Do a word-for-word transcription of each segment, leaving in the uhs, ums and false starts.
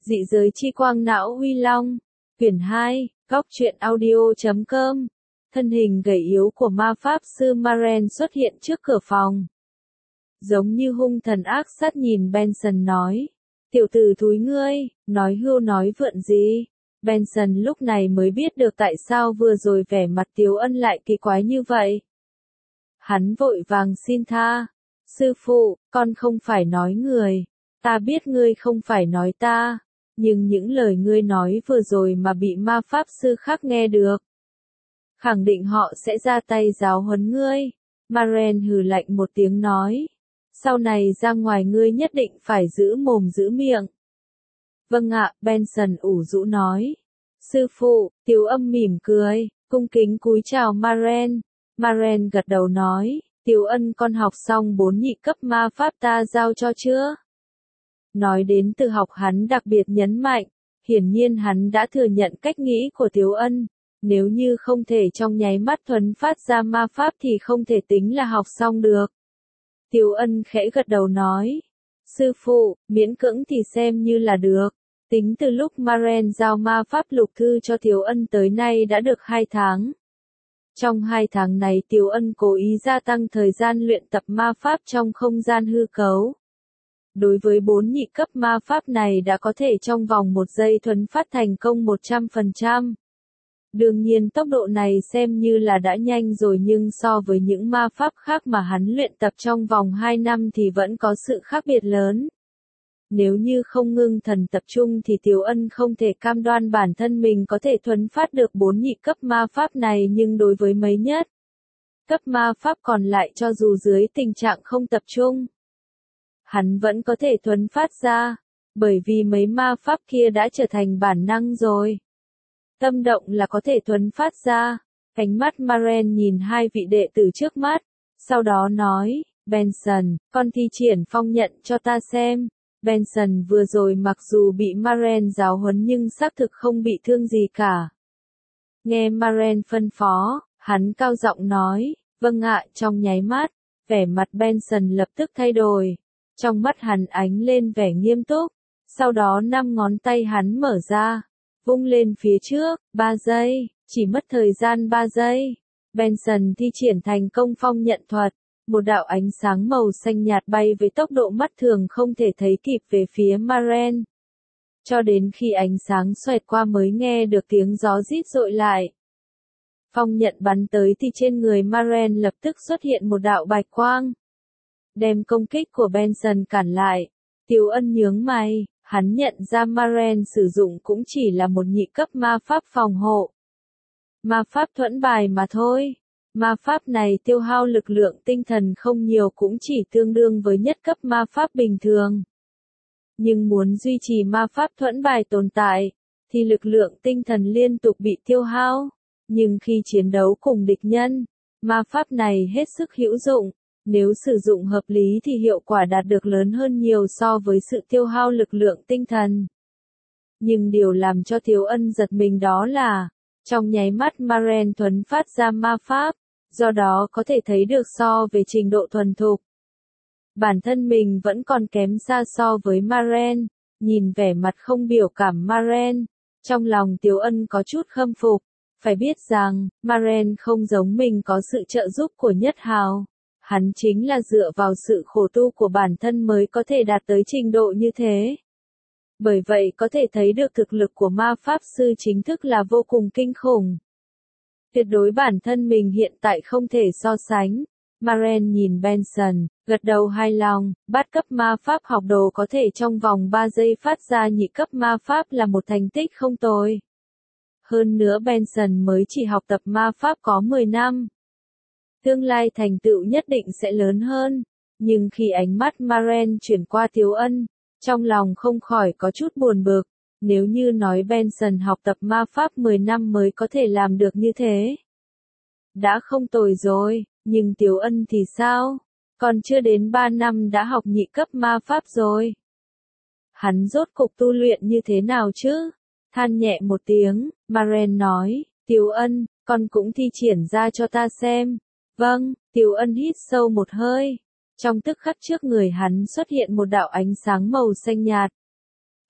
Dị giới chi quang não Huy Long, quyển hai, góc truyện audio chấm com. Thân hình gầy yếu của ma pháp sư Maren xuất hiện trước cửa phòng. Giống như hung thần ác sát nhìn Benson nói. Tiểu tử thúi ngươi, nói hưu nói vượn gì? Benson lúc này mới biết được tại sao vừa rồi vẻ mặt Tiếu Ân lại kỳ quái như vậy. Hắn vội vàng xin tha. Sư phụ, con không phải nói người. Ta biết ngươi không phải nói ta. Nhưng những lời ngươi nói vừa rồi mà bị ma pháp sư khác nghe được. Khẳng định họ sẽ ra tay giáo huấn ngươi. Maren hừ lạnh một tiếng nói. Sau này ra ngoài ngươi nhất định phải giữ mồm giữ miệng. Vâng ạ, Benson ủ rũ nói. Sư phụ, Tiếu Âm mỉm cười, cung kính cúi chào Maren. Maren gật đầu nói, Tiếu Ân con học xong bốn nhị cấp ma pháp ta giao cho chưa? Nói đến từ học hắn đặc biệt nhấn mạnh, hiển nhiên hắn đã thừa nhận cách nghĩ của Tiếu Ân. Nếu như không thể trong nháy mắt thuấn phát ra ma pháp thì không thể tính là học xong được. Tiếu Ân khẽ gật đầu nói, sư phụ, miễn cưỡng thì xem như là được. Tính từ lúc Maren giao ma pháp lục thư cho Tiếu Ân tới nay đã được hai tháng. Trong hai tháng này Tiếu Ân cố ý gia tăng thời gian luyện tập ma pháp trong không gian hư cấu. Đối với bốn nhị cấp ma pháp này đã có thể trong vòng một giây thuấn phát thành công một trăm phần trăm. Đương nhiên tốc độ này xem như là đã nhanh rồi nhưng so với những ma pháp khác mà hắn luyện tập trong vòng hai năm thì vẫn có sự khác biệt lớn. Nếu như không ngưng thần tập trung thì Tiếu Ân không thể cam đoan bản thân mình có thể thuấn phát được bốn nhị cấp ma pháp này nhưng đối với mấy nhất cấp ma pháp còn lại cho dù dưới tình trạng không tập trung, hắn vẫn có thể thuấn phát ra, bởi vì mấy ma pháp kia đã trở thành bản năng rồi. Tâm động là có thể thuấn phát ra. Ánh mắt Maren nhìn hai vị đệ tử trước mắt, sau đó nói, Benson, con thi triển phong nhận cho ta xem. Benson vừa rồi mặc dù bị Maren giáo huấn nhưng xác thực không bị thương gì cả. Nghe Maren phân phó, hắn cao giọng nói, vâng ạ. Trong nháy mắt, vẻ mặt Benson lập tức thay đổi. Trong mắt hắn ánh lên vẻ nghiêm túc, sau đó năm ngón tay hắn mở ra, vung lên phía trước, ba giây, chỉ mất thời gian ba giây. Benson thi triển thành công phong nhận thuật, một đạo ánh sáng màu xanh nhạt bay với tốc độ mắt thường không thể thấy kịp về phía Maren. Cho đến khi ánh sáng xoẹt qua mới nghe được tiếng gió rít dội lại. Phong nhận bắn tới thì trên người Maren lập tức xuất hiện một đạo bạch quang, đem công kích của Benson cản lại. Tiếu Ân nhướng mày, hắn nhận ra Maren sử dụng cũng chỉ là một nhị cấp ma pháp phòng hộ. Ma pháp thuẫn bài mà thôi. Ma pháp này tiêu hao lực lượng tinh thần không nhiều cũng chỉ tương đương với nhất cấp ma pháp bình thường. Nhưng muốn duy trì ma pháp thuẫn bài tồn tại, thì lực lượng tinh thần liên tục bị tiêu hao. Nhưng khi chiến đấu cùng địch nhân, ma pháp này hết sức hữu dụng. Nếu sử dụng hợp lý thì hiệu quả đạt được lớn hơn nhiều so với sự tiêu hao lực lượng tinh thần. Nhưng điều làm cho Tiếu Ân giật mình đó là, trong nháy mắt Maren thuấn phát ra ma pháp, do đó có thể thấy được so về trình độ thuần thục. Bản thân mình vẫn còn kém xa so với Maren, nhìn vẻ mặt không biểu cảm Maren, trong lòng Tiếu Ân có chút khâm phục, phải biết rằng, Maren không giống mình có sự trợ giúp của Nhất Hào. Hắn chính là dựa vào sự khổ tu của bản thân mới có thể đạt tới trình độ như thế. Bởi vậy có thể thấy được thực lực của ma pháp sư chính thức là vô cùng kinh khủng. Tuyệt đối bản thân mình hiện tại không thể so sánh. Maren nhìn Benson, gật đầu hài lòng, bát cấp ma pháp học đồ có thể trong vòng ba giây phát ra nhị cấp ma pháp là một thành tích không tồi. Hơn nữa Benson mới chỉ học tập ma pháp có mười năm. Tương lai thành tựu nhất định sẽ lớn hơn, nhưng khi ánh mắt Maren chuyển qua Tiếu Ân, trong lòng không khỏi có chút buồn bực, nếu như nói Benson học tập ma pháp mười năm mới có thể làm được như thế. Đã không tồi rồi, nhưng Tiếu Ân thì sao? Còn chưa đến ba năm đã học nhị cấp ma pháp rồi. Hắn rốt cục tu luyện như thế nào chứ? Than nhẹ một tiếng, Maren nói, Tiếu Ân, con cũng thi triển ra cho ta xem. Vâng, Tiếu Ân hít sâu một hơi. Trong tức khắc trước người hắn xuất hiện một đạo ánh sáng màu xanh nhạt.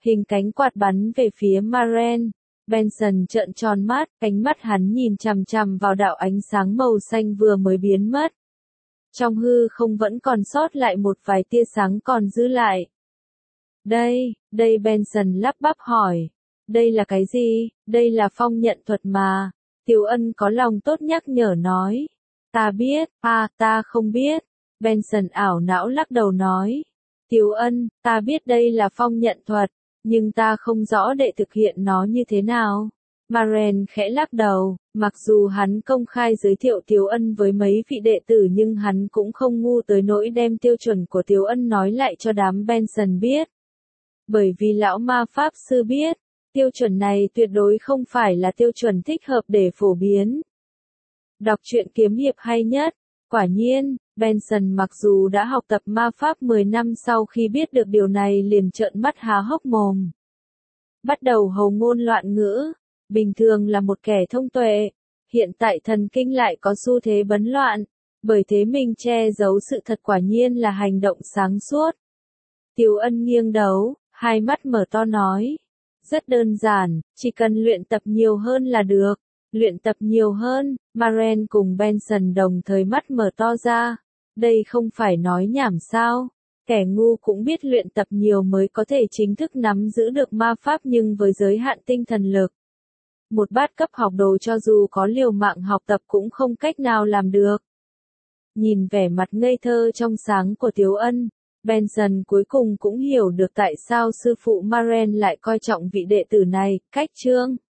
hình cánh quạt bắn về phía Maren. Benson trợn tròn mắt, ánh mắt hắn nhìn chằm chằm vào đạo ánh sáng màu xanh vừa mới biến mất. Trong hư không vẫn còn sót lại một vài tia sáng còn giữ lại. Đây, đây Benson lắp bắp hỏi. Đây là cái gì? Đây là phong nhận thuật mà. Tiếu Ân có lòng tốt nhắc nhở nói. Ta biết, à, ta không biết. Benson ảo não lắc đầu nói. Tiếu Ân, ta biết đây là phong nhận thuật, nhưng ta không rõ đệ thực hiện nó như thế nào. Maren khẽ lắc đầu, mặc dù hắn công khai giới thiệu Tiếu Ân với mấy vị đệ tử nhưng hắn cũng không ngu tới nỗi đem tiêu chuẩn của Tiếu Ân nói lại cho đám Benson biết. Bởi vì lão ma pháp sư biết, tiêu chuẩn này tuyệt đối không phải là tiêu chuẩn thích hợp để phổ biến. Đọc truyện kiếm hiệp hay nhất. Quả nhiên, Benson mặc dù đã học tập ma pháp mười năm sau khi biết được điều này liền trợn mắt há hốc mồm. Bắt đầu hầu ngôn loạn ngữ, bình thường là một kẻ thông tuệ, hiện tại thần kinh lại có xu thế bấn loạn, bởi thế mình che giấu sự thật quả nhiên là hành động sáng suốt. Tiếu Ân nghiêng đầu, hai mắt mở to nói. Rất đơn giản, chỉ cần luyện tập nhiều hơn là được. Luyện tập nhiều hơn, Maren cùng Benson đồng thời mắt mở to ra. Đây không phải nói nhảm sao? Kẻ ngu cũng biết luyện tập nhiều mới có thể chính thức nắm giữ được ma pháp nhưng với giới hạn tinh thần lực. Một bát cấp học đồ cho dù có liều mạng học tập cũng không cách nào làm được. Nhìn vẻ mặt ngây thơ trong sáng của Tiếu Ân, Benson cuối cùng cũng hiểu được tại sao sư phụ Maren lại coi trọng vị đệ tử này. Cách chương